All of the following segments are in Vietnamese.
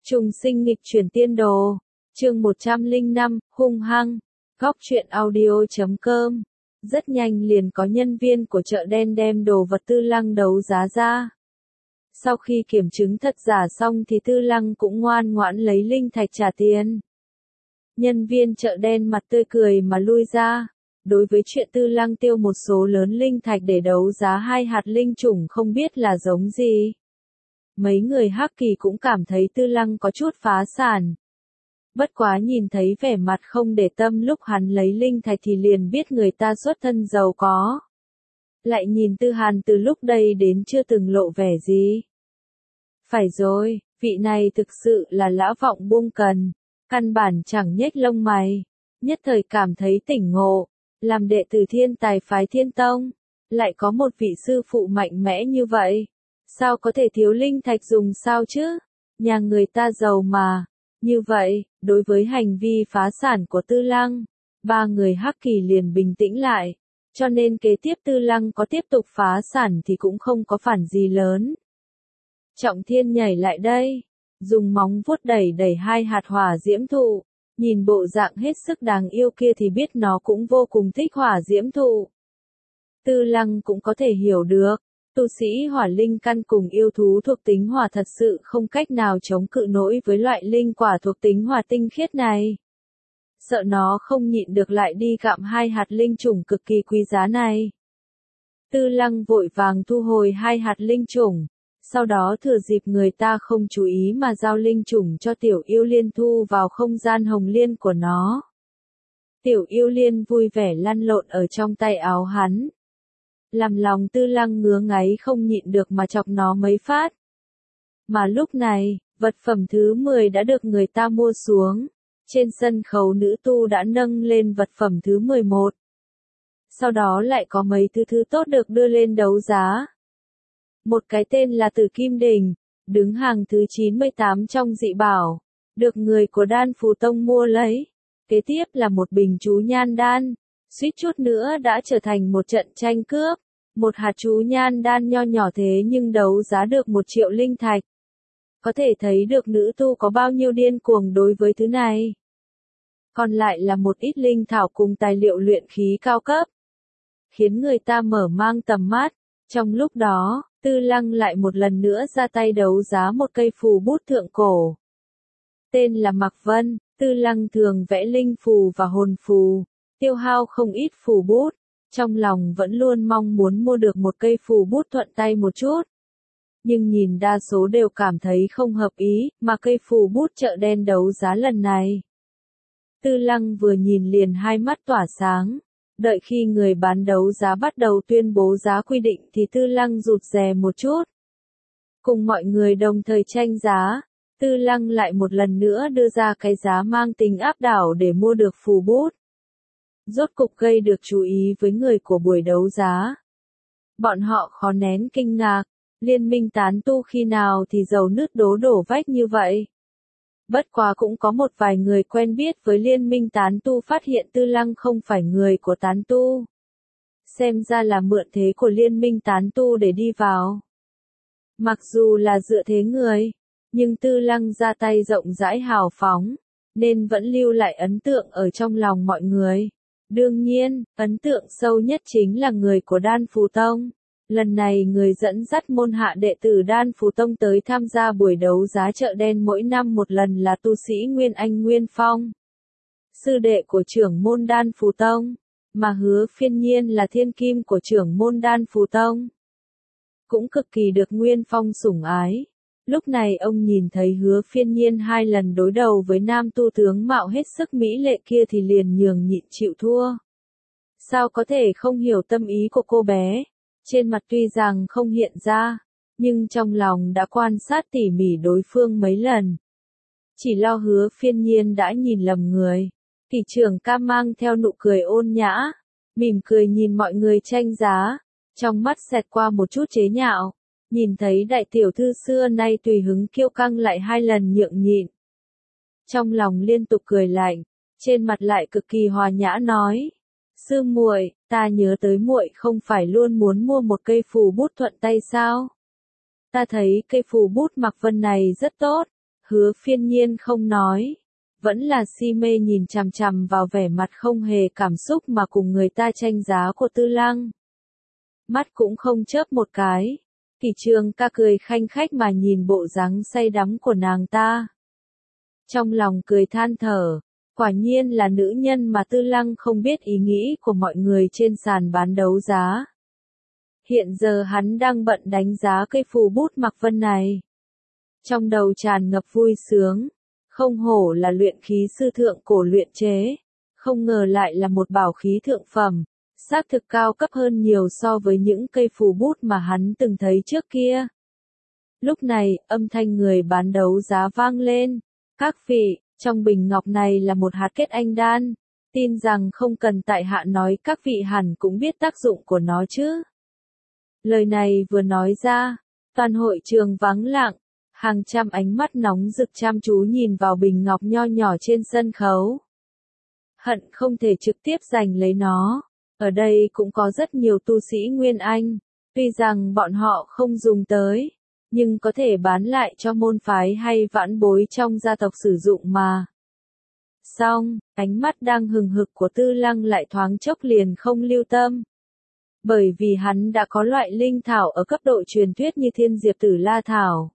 Trùng sinh nghịch chuyển tiên đồ. Chương 105, hung hăng. Góc truyện audio.com. Rất nhanh liền có nhân viên của chợ đen đem đồ vật Tư Lăng đấu giá ra. Sau khi kiểm chứng thật giả xong thì Tư Lăng cũng ngoan ngoãn lấy linh thạch trả tiền. Nhân viên chợ đen mặt tươi cười mà lui ra. Đối với chuyện Tư Lăng tiêu một số lớn linh thạch để đấu giá 2 hạt linh chủng không biết là giống gì. Mấy người Hắc Kỳ cũng cảm thấy Tư Lăng có chút phá sản. Bất quá nhìn thấy vẻ mặt không để tâm lúc hắn lấy linh thạch thì liền biết người ta xuất thân giàu có. Lại nhìn Tư Hàn từ lúc đây đến chưa từng lộ vẻ gì. Phải rồi, vị này thực sự là lão vọng buông cần, căn bản chẳng nhếch lông mày, nhất thời cảm thấy tỉnh ngộ, làm đệ tử Thiên Tài phái Thiên Tông, lại có một vị sư phụ mạnh mẽ như vậy, sao có thể thiếu linh thạch dùng sao chứ, nhà người ta giàu mà. Như vậy, đối với hành vi phá sản của Tư Lăng, ba người Hắc Kỳ liền bình tĩnh lại, cho nên kế tiếp Tư Lăng có tiếp tục phá sản thì cũng không có phản gì lớn. Trọng Thiên nhảy lại đây, dùng móng vuốt đẩy đẩy 2 hạt hỏa diễm thụ, nhìn bộ dạng hết sức đáng yêu kia thì biết nó cũng vô cùng thích hỏa diễm thụ. Tư Lăng cũng có thể hiểu được. Tu sĩ hỏa linh căn cùng yêu thú thuộc tính hỏa thật sự không cách nào chống cự nổi với loại linh quả thuộc tính hỏa tinh khiết này. Sợ nó không nhịn được lại đi gặm 2 hạt linh chủng cực kỳ quý giá này. Tư Lăng vội vàng thu hồi 2 hạt linh chủng, sau đó thừa dịp người ta không chú ý mà giao linh chủng cho Tiểu Yêu Liên thu vào không gian hồng liên của nó. Tiểu Yêu Liên vui vẻ lăn lộn ở trong tay áo hắn. Làm lòng Tư Lăng ngứa ngáy không nhịn được mà chọc nó mấy phát. Mà lúc này, vật phẩm thứ 10 đã được người ta mua xuống. Trên sân khấu nữ tu đã nâng lên vật phẩm thứ 11. Sau đó lại có mấy thứ tốt được đưa lên đấu giá. Một cái tên là Tử Kim Đình, đứng hàng thứ 98 trong dị bảo, được người của Đan Phù Tông mua lấy. Kế tiếp là một bình chú nhan đan, suýt chút nữa đã trở thành một trận tranh cướp. Một hạt chú nhan đan nho nhỏ thế nhưng đấu giá được 1 triệu linh thạch. Có thể thấy được nữ tu có bao nhiêu điên cuồng đối với thứ này. Còn lại là một ít linh thảo cùng tài liệu luyện khí cao cấp. Khiến người ta mở mang tầm mắt. Trong lúc đó, Tư Lăng lại một lần nữa ra tay đấu giá một cây phù bút thượng cổ. Tên là Mạc Vân, Tư Lăng thường vẽ linh phù và hồn phù, tiêu hao không ít phù bút. Trong lòng vẫn luôn mong muốn mua được một cây phù bút thuận tay một chút. Nhưng nhìn đa số đều cảm thấy không hợp ý, mà cây phù bút chợ đen đấu giá lần này. Tư Lăng vừa nhìn liền hai mắt tỏa sáng. Đợi khi người bán đấu giá bắt đầu tuyên bố giá quy định thì Tư Lăng rụt rè một chút. Cùng mọi người đồng thời tranh giá, Tư Lăng lại một lần nữa đưa ra cái giá mang tính áp đảo để mua được phù bút. Rốt cục gây được chú ý với người của buổi đấu giá. Bọn họ khó nén kinh ngạc, liên minh tán tu khi nào thì giàu nứt đổ vách như vậy. Bất quá cũng có một vài người quen biết với liên minh tán tu phát hiện Tư Lăng không phải người của tán tu. Xem ra là mượn thế của liên minh tán tu để đi vào. Mặc dù là dựa thế người, nhưng Tư Lăng ra tay rộng rãi hào phóng, nên vẫn lưu lại ấn tượng ở trong lòng mọi người. Đương nhiên, ấn tượng sâu nhất chính là người của Đan Phù Tông. Lần này người dẫn dắt môn hạ đệ tử Đan Phù Tông tới tham gia buổi đấu giá chợ đen mỗi năm một lần là tu sĩ Nguyên Anh Nguyên Phong. Sư đệ của trưởng môn Đan Phù Tông, mà Hứa Phiên Nhiên là thiên kim của trưởng môn Đan Phù Tông. Cũng cực kỳ được Nguyên Phong sủng ái. Lúc này ông nhìn thấy Hứa Phiên Nhiên 2 lần đối đầu với nam tu tướng mạo hết sức mỹ lệ kia thì liền nhường nhịn chịu thua. Sao có thể không hiểu tâm ý của cô bé? Trên mặt tuy rằng không hiện ra, nhưng trong lòng đã quan sát tỉ mỉ đối phương mấy lần. Chỉ lo Hứa Phiên Nhiên đã nhìn lầm người. Tỷ trưởng Cam mang theo nụ cười ôn nhã, mỉm cười nhìn mọi người tranh giá, trong mắt xẹt qua một chút chế nhạo. Nhìn thấy đại tiểu thư xưa nay tùy hứng kiêu căng lại 2 lần nhượng nhịn. Trong lòng liên tục cười lạnh, trên mặt lại cực kỳ hòa nhã nói. Sư muội, ta nhớ tới muội không phải luôn muốn mua một cây phù bút thuận tay sao? Ta thấy cây phù bút Mạc Vân này rất tốt. Hứa Phiên Nhiên không nói, vẫn là si mê nhìn chằm chằm vào vẻ mặt không hề cảm xúc mà cùng người ta tranh giá của Tư Lăng. Mắt cũng không chớp một cái. Kỷ Trường ca cười khanh khách mà nhìn bộ dáng say đắm của nàng ta. Trong lòng cười than thở, quả nhiên là nữ nhân mà Tư Lăng không biết ý nghĩ của mọi người trên sàn bán đấu giá. Hiện giờ hắn đang bận đánh giá cây phù bút Mạc Vân này. Trong đầu tràn ngập vui sướng, không hổ là luyện khí sư thượng cổ luyện chế, không ngờ lại là một bảo khí thượng phẩm, xác thực cao cấp hơn nhiều so với những cây phù bút mà hắn từng thấy trước kia. Lúc này, âm thanh người bán đấu giá vang lên. Các vị, trong bình ngọc này là một hạt kết anh đan, tin rằng không cần tại hạ nói các vị hẳn cũng biết tác dụng của nó chứ. Lời này vừa nói ra, toàn hội trường vắng lặng, hàng trăm ánh mắt nóng rực chăm chú nhìn vào bình ngọc nho nhỏ trên sân khấu. Hận không thể trực tiếp giành lấy nó. Ở đây cũng có rất nhiều tu sĩ Nguyên Anh, tuy rằng bọn họ không dùng tới, nhưng có thể bán lại cho môn phái hay vãn bối trong gia tộc sử dụng mà. Xong, ánh mắt đang hừng hực của Tư Lăng lại thoáng chốc liền không lưu tâm. Bởi vì hắn đã có loại linh thảo ở cấp độ truyền thuyết như Thiên Diệp Tử La Thảo.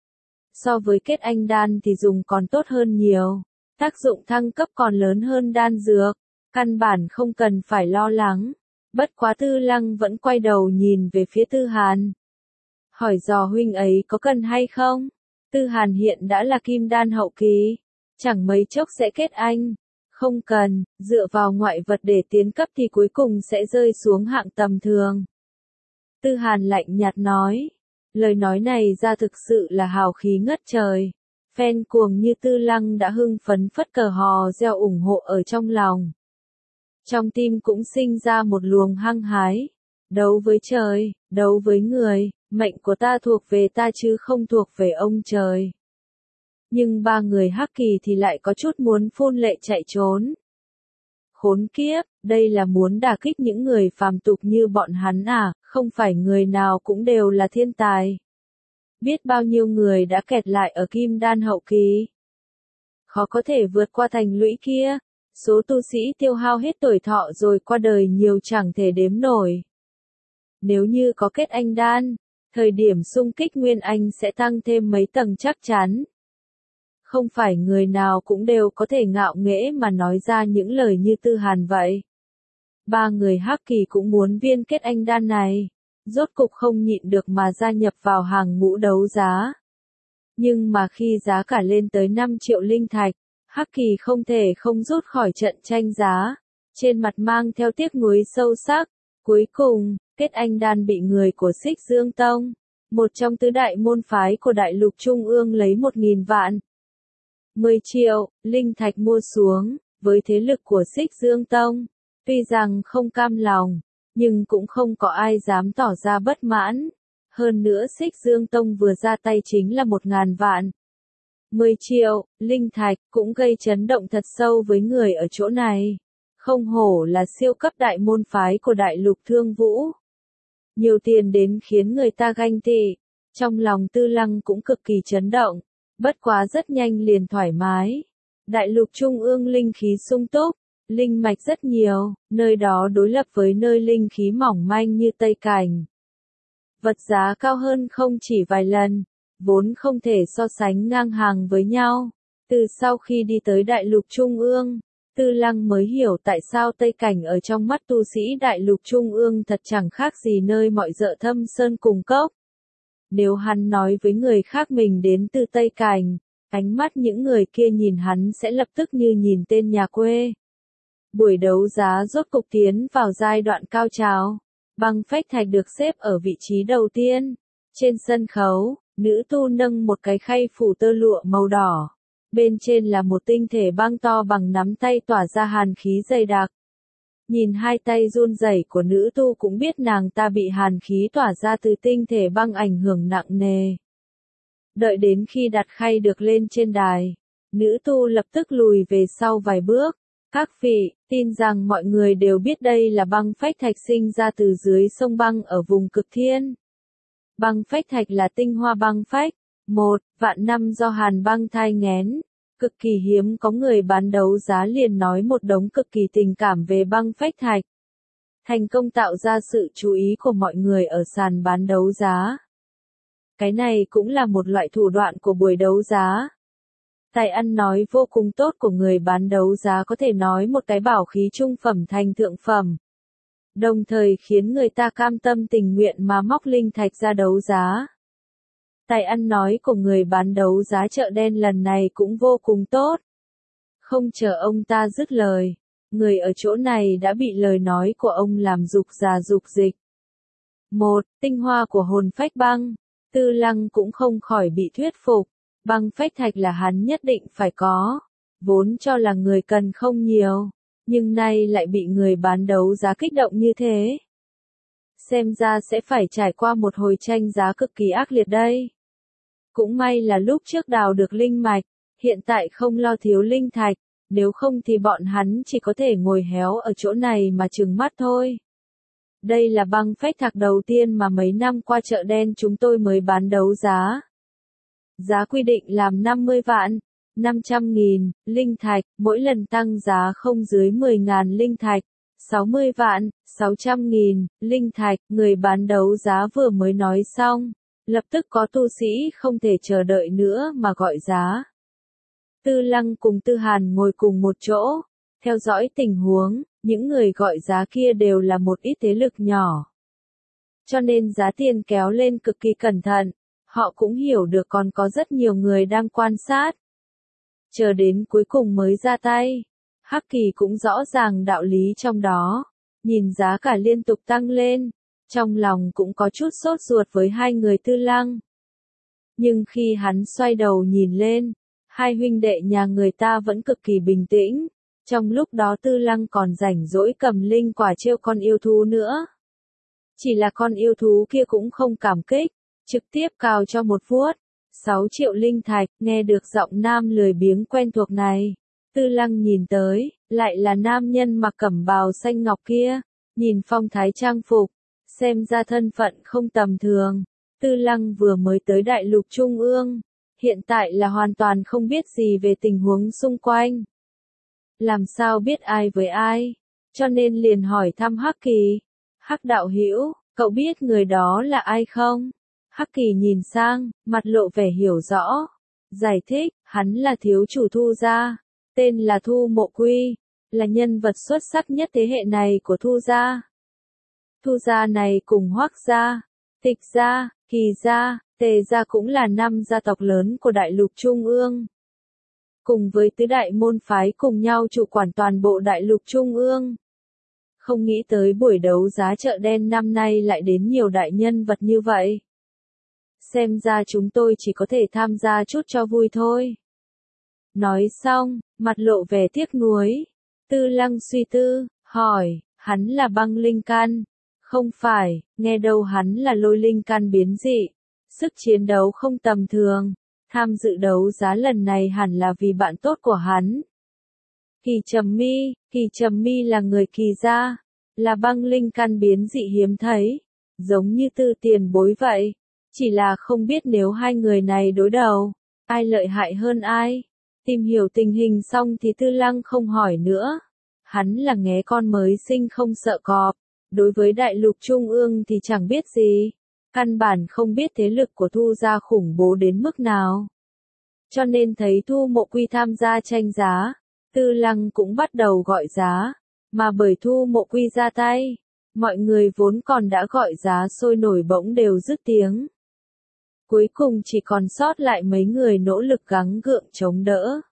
So với kết anh đan thì dùng còn tốt hơn nhiều, tác dụng thăng cấp còn lớn hơn đan dược, căn bản không cần phải lo lắng. Bất quá Tư Lăng vẫn quay đầu nhìn về phía Tư Hàn. Hỏi dò huynh ấy có cần hay không? Tư Hàn hiện đã là kim đan hậu kỳ, chẳng mấy chốc sẽ kết anh. Không cần, dựa vào ngoại vật để tiến cấp thì cuối cùng sẽ rơi xuống hạng tầm thường. Tư Hàn lạnh nhạt nói. Lời nói này ra thực sự là hào khí ngất trời. Fan cuồng như Tư Lăng đã hưng phấn phất cờ hò reo ủng hộ ở trong lòng. Trong tim cũng sinh ra một luồng hăng hái. Đấu với trời, đấu với người, mệnh của ta thuộc về ta chứ không thuộc về ông trời. Nhưng ba người Hắc Kỳ thì lại có chút muốn phun lệ chạy trốn. Khốn kiếp, đây là muốn đả kích những người phàm tục như bọn hắn à, không phải người nào cũng đều là thiên tài. Biết bao nhiêu người đã kẹt lại ở kim đan hậu kỳ. Khó có thể vượt qua thành lũy kia, số tu sĩ tiêu hao hết tuổi thọ rồi qua đời nhiều chẳng thể đếm nổi. Nếu như có kết anh đan, thời điểm xung kích Nguyên Anh sẽ tăng thêm mấy tầng chắc chắn. Không phải người nào cũng đều có thể ngạo nghễ mà nói ra những lời như Tư Hàn vậy. Ba người Hắc Kỳ cũng muốn viên kết anh đan này, rốt cục không nhịn được mà gia nhập vào hàng ngũ đấu giá. Nhưng mà khi giá cả lên tới 5 triệu linh thạch, Hắc Kỳ không thể không rút khỏi trận tranh giá, trên mặt mang theo tiếc nuối sâu sắc. Cuối cùng, kết anh đan bị người của Xích Dương Tông, một trong tứ đại môn phái của Đại Lục Trung ương lấy 1.000 vạn. 10 triệu, linh thạch mua xuống, với thế lực của Xích Dương Tông, tuy rằng không cam lòng, nhưng cũng không có ai dám tỏ ra bất mãn. Hơn nữa Xích Dương Tông vừa ra tay chính là 1.000 vạn. 10 triệu, linh thạch cũng gây chấn động thật sâu với người ở chỗ này. Không hổ là siêu cấp đại môn phái của Đại Lục Thương Vũ. Nhiều tiền đến khiến người ta ganh tị. Trong lòng Tư Lăng cũng cực kỳ chấn động. Bất quá rất nhanh liền thoải mái. Đại Lục Trung ương linh khí sung túc, linh mạch rất nhiều, nơi đó đối lập với nơi linh khí mỏng manh như Tây Cảnh. Vật giá cao hơn không chỉ vài lần, vốn không thể so sánh ngang hàng với nhau. Từ sau khi đi tới Đại Lục Trung ương, Tư Lăng mới hiểu tại sao Tây Cảnh ở trong mắt tu sĩ Đại Lục Trung ương thật chẳng khác gì nơi mọi dợ thâm sơn cùng cốc. Nếu hắn nói với người khác mình đến từ Tây Cảnh, ánh mắt những người kia nhìn hắn sẽ lập tức như nhìn tên nhà quê. Buổi đấu giá rốt cục tiến vào giai đoạn cao trào. Băng phách thạch được xếp ở vị trí đầu tiên. Trên sân khấu, nữ tu nâng một cái khay phủ tơ lụa màu đỏ. Bên trên là một tinh thể băng to bằng nắm tay tỏa ra hàn khí dày đặc. Nhìn hai tay run rẩy của nữ tu cũng biết nàng ta bị hàn khí tỏa ra từ tinh thể băng ảnh hưởng nặng nề. Đợi đến khi đặt khay được lên trên đài, nữ tu lập tức lùi về sau vài bước. Các vị, tin rằng mọi người đều biết đây là băng phách thạch sinh ra từ dưới sông băng ở vùng cực thiên. Băng phách thạch là tinh hoa băng phách, 1 vạn năm do hàn băng thai nghén. Cực kỳ hiếm có người bán đấu giá liền nói một đống cực kỳ tình cảm về băng phách thạch. Thành công tạo ra sự chú ý của mọi người ở sàn bán đấu giá. Cái này cũng là một loại thủ đoạn của buổi đấu giá. Tài ăn nói vô cùng tốt của người bán đấu giá có thể nói một cái bảo khí trung phẩm thành thượng phẩm. Đồng thời khiến người ta cam tâm tình nguyện mà móc linh thạch ra đấu giá. Tài ăn nói của người bán đấu giá chợ đen lần này cũng vô cùng tốt. Không chờ ông ta dứt lời, người ở chỗ này đã bị lời nói của ông làm dục già dục dịch. 1 tinh hoa của hồn phách băng. Tư Lăng cũng không khỏi bị thuyết phục. Băng phách thạch là hắn nhất định phải có. Vốn cho là người cần không nhiều, nhưng nay lại bị người bán đấu giá kích động như thế. Xem ra sẽ phải trải qua một hồi tranh giá cực kỳ ác liệt đây. Cũng may là lúc trước đào được linh mạch, hiện tại không lo thiếu linh thạch, nếu không thì bọn hắn chỉ có thể ngồi héo ở chỗ này mà trừng mắt thôi. Đây là băng phách thạch đầu tiên mà mấy năm qua chợ đen chúng tôi mới bán đấu giá. Giá quy định làm 50 vạn, 500.000, linh thạch, mỗi lần tăng giá không dưới 10.000 linh thạch, 60 vạn, 600.000, linh thạch, người bán đấu giá vừa mới nói xong, lập tức có tu sĩ không thể chờ đợi nữa mà gọi giá. Tư Lăng cùng Tư Hàn ngồi cùng một chỗ, theo dõi tình huống, những người gọi giá kia đều là một ít thế lực nhỏ. Cho nên giá tiền kéo lên cực kỳ cẩn thận, họ cũng hiểu được còn có rất nhiều người đang quan sát. Chờ đến cuối cùng mới ra tay. Hắc Kỳ cũng rõ ràng đạo lý trong đó, nhìn giá cả liên tục tăng lên, trong lòng cũng có chút sốt ruột với hai người Tư Lăng. Nhưng khi hắn xoay đầu nhìn lên, hai huynh đệ nhà người ta vẫn cực kỳ bình tĩnh, trong lúc đó Tư Lăng còn rảnh rỗi cầm linh quả trêu con yêu thú nữa. Chỉ là con yêu thú kia cũng không cảm kích, trực tiếp cào cho một vuốt. 6 triệu linh thạch, nghe được giọng nam lười biếng quen thuộc này. Tư Lăng nhìn tới, lại là nam nhân mặc cẩm bào xanh ngọc kia, nhìn phong thái trang phục, xem ra thân phận không tầm thường. Tư Lăng vừa mới tới đại lục trung ương, hiện tại là hoàn toàn không biết gì về tình huống xung quanh. Làm sao biết ai với ai, cho nên liền hỏi thăm Hắc Kỳ. Hắc đạo hữu, cậu biết người đó là ai không? Hắc Kỳ nhìn sang, mặt lộ vẻ hiểu rõ. Giải thích, hắn là thiếu chủ Thu gia, tên là Thu Mộ Quy, là nhân vật xuất sắc nhất thế hệ này của Thu gia. Thu gia này cùng Hoắc gia, Tịch gia, Kỳ gia, Tề gia cũng là 5 gia tộc lớn của đại lục trung ương. Cùng với tứ đại môn phái cùng nhau chủ quản toàn bộ đại lục trung ương. Không nghĩ tới buổi đấu giá chợ đen năm nay lại đến nhiều đại nhân vật như vậy. Xem ra chúng tôi chỉ có thể tham gia chút cho vui thôi. Nói xong, mặt lộ vẻ tiếc nuối. Tư Lăng suy tư, hỏi, hắn là băng linh căn? Không phải, nghe đâu hắn là lôi linh căn biến dị. Sức chiến đấu không tầm thường. Tham dự đấu giá lần này hẳn là vì bạn tốt của hắn. Kỳ Trầm Mi là người Kỳ gia, là băng linh căn biến dị hiếm thấy, giống như Tư tiền bối vậy. Chỉ là không biết nếu hai người này đối đầu, ai lợi hại hơn ai. Tìm hiểu tình hình xong thì Tư Lăng không hỏi nữa. Hắn là nghé con mới sinh không sợ cọp, đối với đại lục trung ương thì chẳng biết gì. Căn bản không biết thế lực của Thu gia khủng bố đến mức nào. Cho nên thấy Thu Mộ Quy tham gia tranh giá, Tư Lăng cũng bắt đầu gọi giá, mà bởi Thu Mộ Quy ra tay, mọi người vốn còn đã gọi giá sôi nổi bỗng đều dứt tiếng. Cuối cùng chỉ còn sót lại mấy người nỗ lực gắng gượng chống đỡ.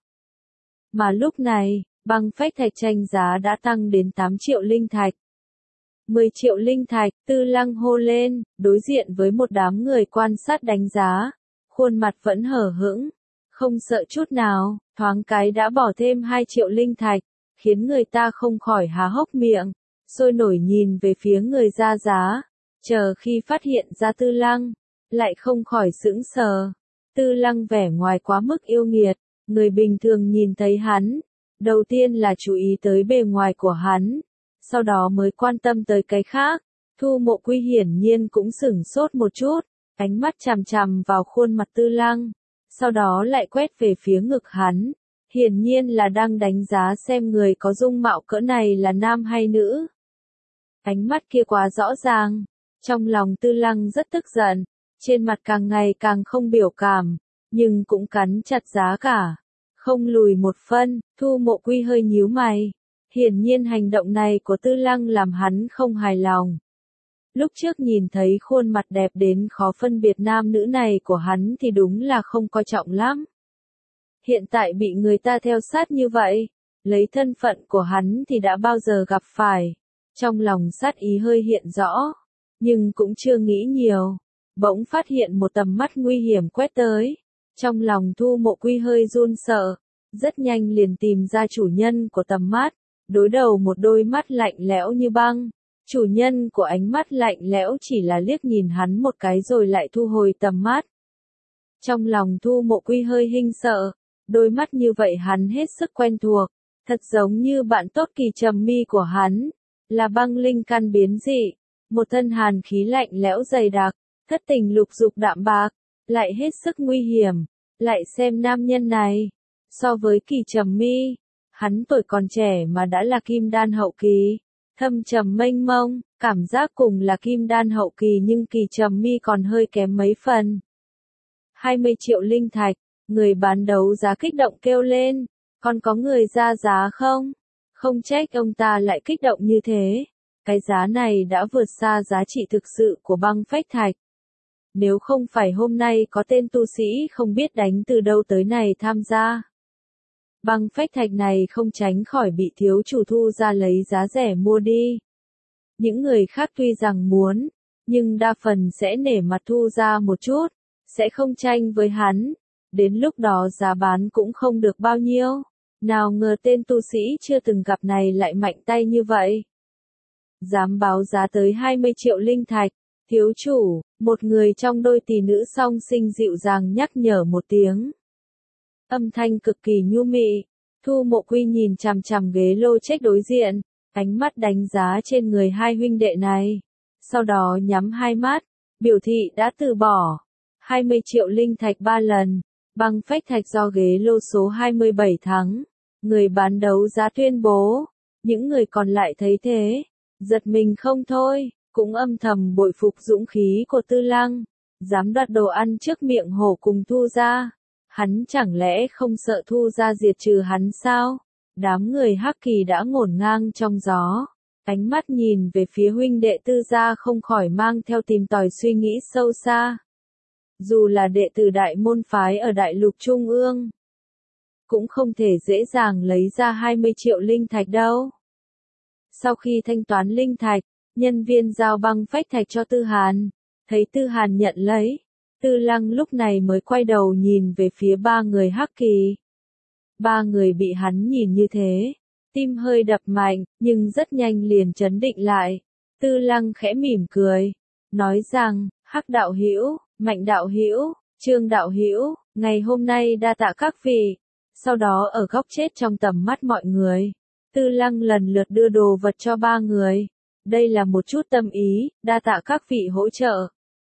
Mà lúc này, băng phách thạch tranh giá đã tăng đến 8 triệu linh thạch. 10 triệu linh thạch, Tư Lăng hô lên, đối diện với một đám người quan sát đánh giá, khuôn mặt vẫn hở hững, không sợ chút nào, thoáng cái đã bỏ thêm 2 triệu linh thạch, khiến người ta không khỏi há hốc miệng, sôi nổi nhìn về phía người ra giá, chờ khi phát hiện ra Tư Lăng, lại không khỏi sững sờ. Tư Lăng vẻ ngoài quá mức yêu nghiệt, người bình thường nhìn thấy hắn, đầu tiên là chú ý tới bề ngoài của hắn, sau đó mới quan tâm tới cái khác. Thu Mộ Quy hiển nhiên cũng sửng sốt một chút, ánh mắt chằm chằm vào khuôn mặt Tư Lăng, sau đó lại quét về phía ngực hắn, hiển nhiên là đang đánh giá xem người có dung mạo cỡ này là nam hay nữ. Ánh mắt kia quá rõ ràng, trong lòng Tư Lăng rất tức giận, trên mặt càng ngày càng không biểu cảm, nhưng cũng cắn chặt giá cả, không lùi một phân. Thu Mộ Quy hơi nhíu mày, hiển nhiên hành động này của Tư Lăng làm hắn không hài lòng. Lúc trước nhìn thấy khuôn mặt đẹp đến khó phân biệt nam nữ này của hắn thì đúng là không coi trọng lắm. Hiện tại bị người ta theo sát như vậy, lấy thân phận của hắn thì đã bao giờ gặp phải. Trong lòng sát ý hơi hiện rõ, nhưng cũng chưa nghĩ nhiều. Bỗng phát hiện một tầm mắt nguy hiểm quét tới. Trong lòng Thu Mộ Quy hơi run sợ, rất nhanh liền tìm ra chủ nhân của tầm mắt, đối đầu một đôi mắt lạnh lẽo như băng. Chủ nhân của ánh mắt lạnh lẽo chỉ là liếc nhìn hắn một cái rồi lại thu hồi tầm mắt. Trong lòng Thu Mộ Quy hơi hinh sợ, đôi mắt như vậy hắn hết sức quen thuộc, thật giống như bạn tốt Kỳ Trầm Mi của hắn, là băng linh căn biến dị, một thân hàn khí lạnh lẽo dày đặc, thất tình lục dục đạm bạc, lại hết sức nguy hiểm. Lại xem nam nhân này, so với Kỳ Trầm Mi, hắn tuổi còn trẻ mà đã là kim đan hậu kỳ, thâm trầm mênh mông, cảm giác cùng là kim đan hậu kỳ nhưng Kỳ Trầm Mi còn hơi kém mấy phần. 20 triệu linh thạch, người bán đấu giá kích động kêu lên, còn có người ra giá không? Không trách ông ta lại kích động như thế, cái giá này đã vượt xa giá trị thực sự của băng phách thạch. Nếu không phải hôm nay có tên tu sĩ không biết đánh từ đâu tới này tham gia, băng phách thạch này không tránh khỏi bị thiếu chủ thu ra lấy giá rẻ mua đi. Những người khác tuy rằng muốn, nhưng đa phần sẽ nể mặt thu ra một chút, sẽ không tranh với hắn. Đến lúc đó giá bán cũng không được bao nhiêu. Nào ngờ tên tu sĩ chưa từng gặp này lại mạnh tay như vậy. Dám báo giá tới 20 triệu linh thạch. Thiếu chủ, một người trong đôi tỷ nữ song sinh dịu dàng nhắc nhở một tiếng. Âm thanh cực kỳ nhu mị. Thu Mộ Quy nhìn chằm chằm ghế lô check đối diện, ánh mắt đánh giá trên người hai huynh đệ này. Sau đó nhắm hai mắt, biểu thị đã từ bỏ. 20 triệu linh thạch 3 lần, băng phách thạch do ghế lô số 27 thắng. Người bán đấu giá tuyên bố. Những người còn lại thấy thế, giật mình không thôi. Cũng âm thầm bội phục dũng khí của Tư Lăng, dám đoạt đồ ăn trước miệng hổ cùng Thu gia. Hắn chẳng lẽ không sợ Thu gia diệt trừ hắn sao? Đám người Hắc Kỳ đã ngổn ngang trong gió, ánh mắt nhìn về phía huynh đệ Tư gia không khỏi mang theo tìm tòi suy nghĩ sâu xa. Dù là đệ tử đại môn phái ở đại lục trung ương, cũng không thể dễ dàng lấy ra 20 triệu linh thạch đâu. Sau khi thanh toán linh thạch, nhân viên giao băng phách thạch cho Tư Hàn, thấy Tư Hàn nhận lấy, Tư Lăng lúc này mới quay đầu nhìn về phía ba người Hắc Kỳ. Ba người bị hắn nhìn như thế, tim hơi đập mạnh, nhưng rất nhanh liền trấn định lại. Tư Lăng khẽ mỉm cười, nói rằng, Hắc đạo hữu, Mạnh đạo hữu, Trương đạo hữu, ngày hôm nay đa tạ các vị. Sau đó ở góc chết trong tầm mắt mọi người, Tư Lăng lần lượt đưa đồ vật cho ba người. Đây là một chút tâm ý, đa tạ các vị hỗ trợ.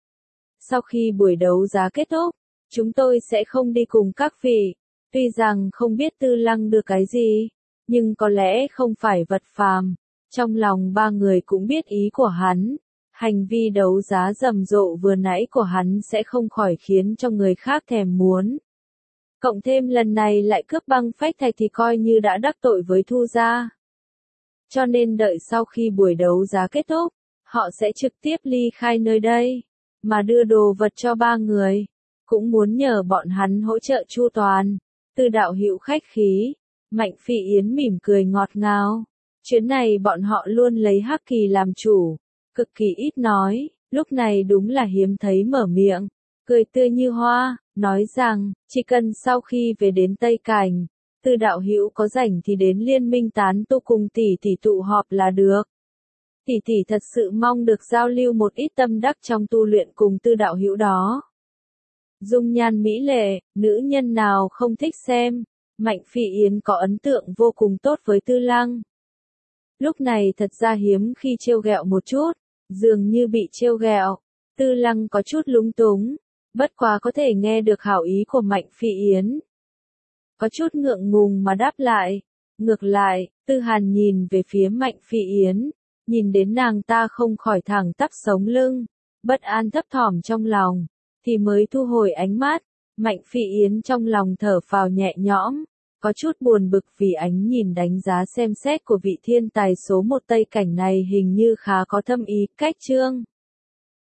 Sau khi buổi đấu giá kết thúc, chúng tôi sẽ không đi cùng các vị. Tuy rằng không biết Tư Lăng đưa cái gì, nhưng có lẽ không phải vật phàm. Trong lòng ba người cũng biết ý của hắn. Hành vi đấu giá rầm rộ vừa nãy của hắn sẽ không khỏi khiến cho người khác thèm muốn. Cộng thêm lần này lại cướp băng phách thạch thì coi như đã đắc tội với Thu gia. Cho nên đợi sau khi buổi đấu giá kết thúc, họ sẽ trực tiếp ly khai nơi đây, mà đưa đồ vật cho ba người. Cũng muốn nhờ bọn hắn hỗ trợ chu toàn. Tư đạo hữu khách khí, Mạnh Phỉ Yến mỉm cười ngọt ngào. Chuyến này bọn họ luôn lấy Hắc Kỳ làm chủ, cực kỳ ít nói, lúc này đúng là hiếm thấy mở miệng, cười tươi như hoa, nói rằng, chỉ cần sau khi về đến Tây Cảnh, Tư đạo hữu có rảnh thì đến Liên Minh tán tu cùng tỷ tỷ tụ họp là được. Tỷ tỷ thật sự mong được giao lưu một ít tâm đắc trong tu luyện cùng Tư đạo hữu đó. Dung nhan mỹ lệ, nữ nhân nào không thích xem, Mạnh Phỉ Yến có ấn tượng vô cùng tốt với Tư Lăng. Lúc này thật ra hiếm khi trêu ghẹo một chút, dường như bị trêu ghẹo, Tư Lăng có chút lúng túng, bất quá có thể nghe được hảo ý của Mạnh Phi Yến. Có chút ngượng ngùng mà đáp lại. Ngược lại, Tư Hàn nhìn về phía Mạnh Phi Yến, nhìn đến nàng ta không khỏi thẳng tắp sống lưng, bất an thấp thỏm trong lòng, thì mới thu hồi ánh mắt. Mạnh Phi Yến trong lòng thở phào nhẹ nhõm, có chút buồn bực vì ánh nhìn đánh giá xem xét của vị thiên tài số một Tây Cảnh này hình như khá có thâm ý. Cách chương